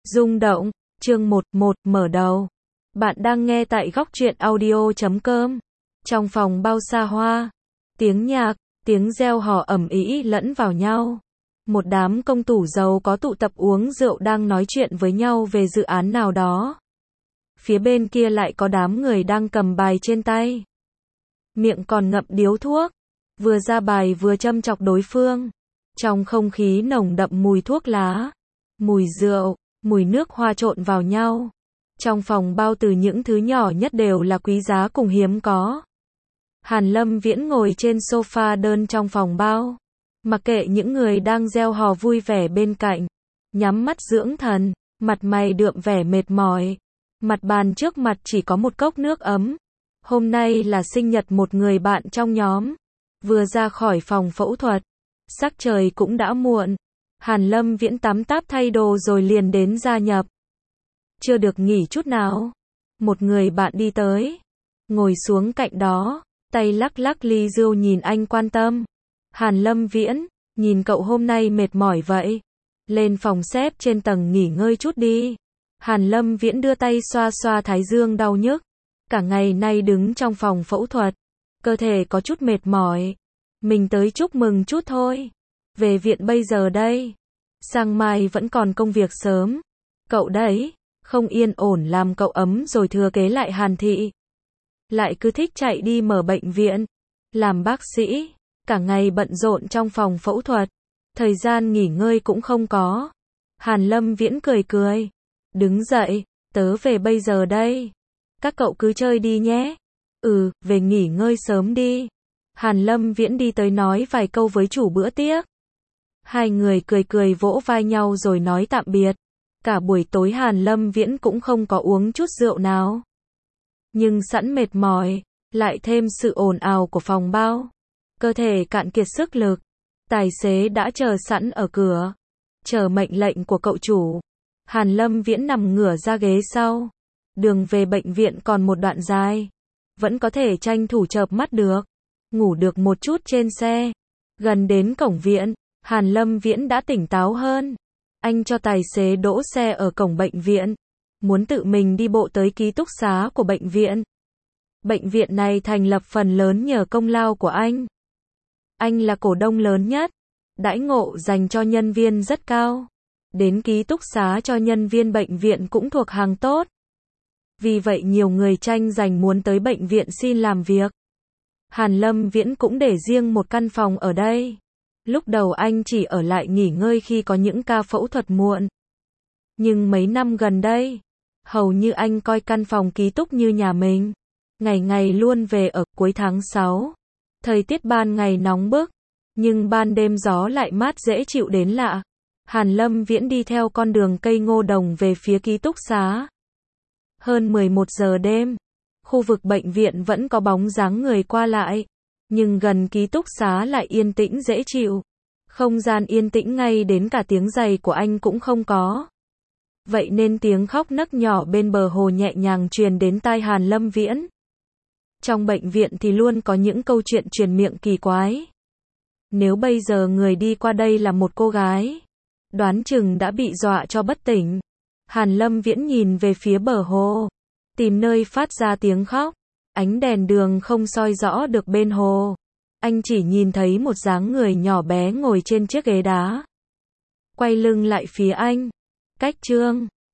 Rung động, chương 11 mở đầu. Bạn đang nghe tại góc truyện audio.com. Trong phòng bao xa hoa, tiếng nhạc, tiếng reo hò ầm ĩ lẫn vào nhau. Một đám công tử giàu có tụ tập uống rượu đang nói chuyện với nhau về dự án nào đó. Phía bên kia lại có đám người đang cầm bài trên tay. Miệng còn ngậm điếu thuốc, vừa ra bài vừa châm chọc đối phương. Trong không khí nồng đậm mùi thuốc lá, mùi rượu, mùi nước hoa trộn vào nhau. Trong phòng bao từ những thứ nhỏ nhất đều là quý giá cùng hiếm có. Hàn Lâm Viễn ngồi trên sofa đơn trong phòng bao, mặc kệ những người đang reo hò vui vẻ bên cạnh, nhắm mắt dưỡng thần, mặt mày đượm vẻ mệt mỏi. Mặt bàn trước mặt chỉ có một cốc nước ấm. Hôm nay là sinh nhật một người bạn trong nhóm. Vừa ra khỏi phòng phẫu thuật, sắc trời cũng đã muộn. Hàn Lâm Viễn tắm táp thay đồ rồi liền đến gia nhập. Chưa được nghỉ chút nào, một người bạn đi tới, ngồi xuống cạnh đó, tay lắc lắc ly rượu nhìn anh quan tâm. Hàn Lâm Viễn, nhìn cậu hôm nay mệt mỏi vậy, lên phòng xếp trên tầng nghỉ ngơi chút đi. Hàn Lâm Viễn đưa tay xoa xoa thái dương đau nhức. Cả ngày nay đứng trong phòng phẫu thuật, cơ thể có chút mệt mỏi. Mình tới chúc mừng chút thôi. Về viện bây giờ đây. Sang mai vẫn còn công việc sớm. Cậu đấy, không yên ổn làm cậu ấm rồi thừa kế lại Hàn thị. Lại cứ thích chạy đi mở bệnh viện, làm bác sĩ, cả ngày bận rộn trong phòng phẫu thuật. Thời gian nghỉ ngơi cũng không có. Hàn Lâm Viễn cười cười. Đứng dậy, tớ về bây giờ đây. Các cậu cứ chơi đi nhé. Về nghỉ ngơi sớm đi. Hàn Lâm Viễn đi tới nói vài câu với chủ bữa tiệc. Hai người cười cười vỗ vai nhau rồi nói tạm biệt. Cả buổi tối Hàn Lâm Viễn cũng không có uống chút rượu nào. Nhưng sẵn mệt mỏi, lại thêm sự ồn ào của phòng bao, cơ thể cạn kiệt sức lực. Tài xế đã chờ sẵn ở cửa, chờ mệnh lệnh của cậu chủ. Hàn Lâm Viễn nằm ngửa ra ghế sau. Đường về bệnh viện còn một đoạn dài, vẫn có thể tranh thủ chợp mắt được. Ngủ được một chút trên xe. Gần đến cổng viện, Hàn Lâm Viễn đã tỉnh táo hơn. Anh cho tài xế đỗ xe ở cổng bệnh viện, muốn tự mình đi bộ tới ký túc xá của bệnh viện. Bệnh viện này thành lập phần lớn nhờ công lao của anh. Anh là cổ đông lớn nhất, đãi ngộ dành cho nhân viên rất cao. Đến ký túc xá cho nhân viên bệnh viện cũng thuộc hàng tốt. Vì vậy nhiều người tranh giành muốn tới bệnh viện xin làm việc. Hàn Lâm Viễn cũng để riêng một căn phòng ở đây. Lúc đầu anh chỉ ở lại nghỉ ngơi khi có những ca phẫu thuật muộn. Nhưng mấy năm gần đây, hầu như anh coi căn phòng ký túc như nhà mình. Ngày ngày luôn về ở. Cuối tháng 6. Thời tiết ban ngày nóng bức, nhưng ban đêm gió lại mát dễ chịu đến lạ. Hàn Lâm Viễn đi theo con đường cây ngô đồng về phía ký túc xá. Hơn 11 giờ đêm, khu vực bệnh viện vẫn có bóng dáng người qua lại, nhưng gần ký túc xá lại yên tĩnh dễ chịu. Không gian yên tĩnh ngay đến cả tiếng giày của anh cũng không có. Vậy nên tiếng khóc nấc nhỏ bên bờ hồ nhẹ nhàng truyền đến tai Hàn Lâm Viễn. Trong bệnh viện thì luôn có những câu chuyện truyền miệng kỳ quái. Nếu bây giờ người đi qua đây là một cô gái, đoán chừng đã bị dọa cho bất tỉnh. Hàn Lâm Viễn nhìn về phía bờ hồ, tìm nơi phát ra tiếng khóc. Ánh đèn đường không soi rõ được bên hồ. Anh chỉ nhìn thấy một dáng người nhỏ bé ngồi trên chiếc ghế đá, quay lưng lại phía anh. Cách chương